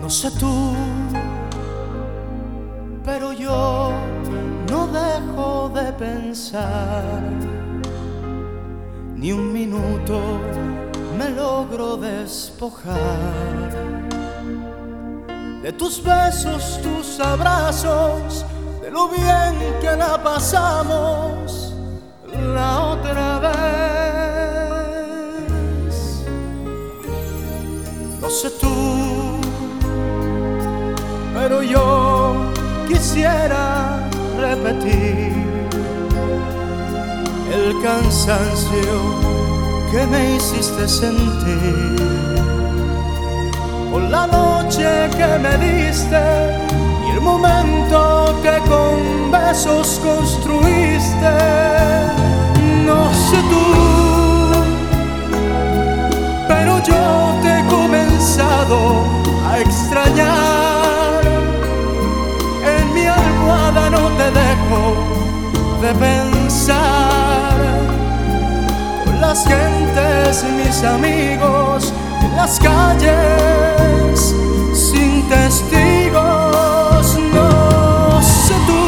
sé tú, pero yo no dejo de pensar. Ni un minuto me logro despojar de tus besos, tus abrazos, de lo bien que la pasamos la otra vez. No sé tú, pero yo quisiera repetir el cansancio que me hiciste sentir por la noche que me diste y el momento que con besos construiste. No sé tú, pero yo te he comenzado a extrañar. En mi almohada no te dejo de pensar. Con las gentes, mis amigos, en las calles, sin testigos. No sé tú,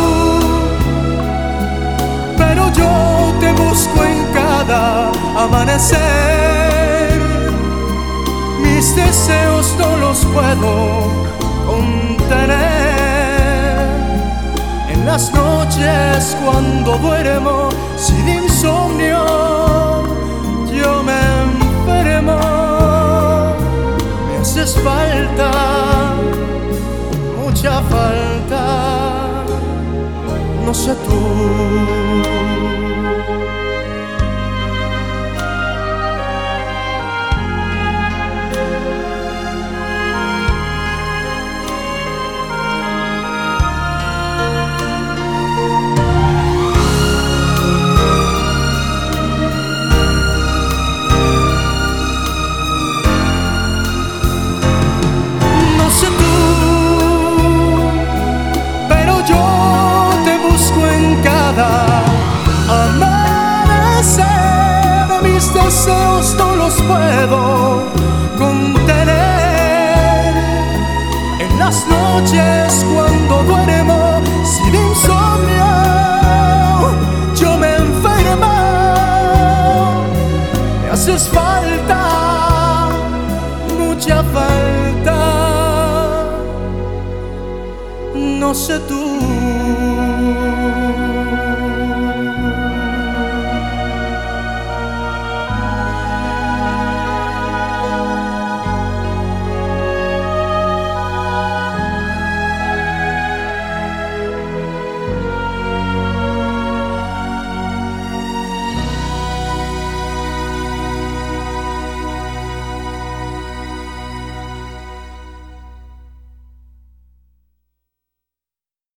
pero yo te busco en cada amanecer. Mis deseos no los puedo contener. En las noches cuando duermo sin insomnio, yo me enfermo. Me haces falta, mucha falta. No sé tú. Deseos no los puedo contener. En las noches cuando duermo sin insomnio, yo me enfermo. Me haces falta, mucha falta. No sé tú.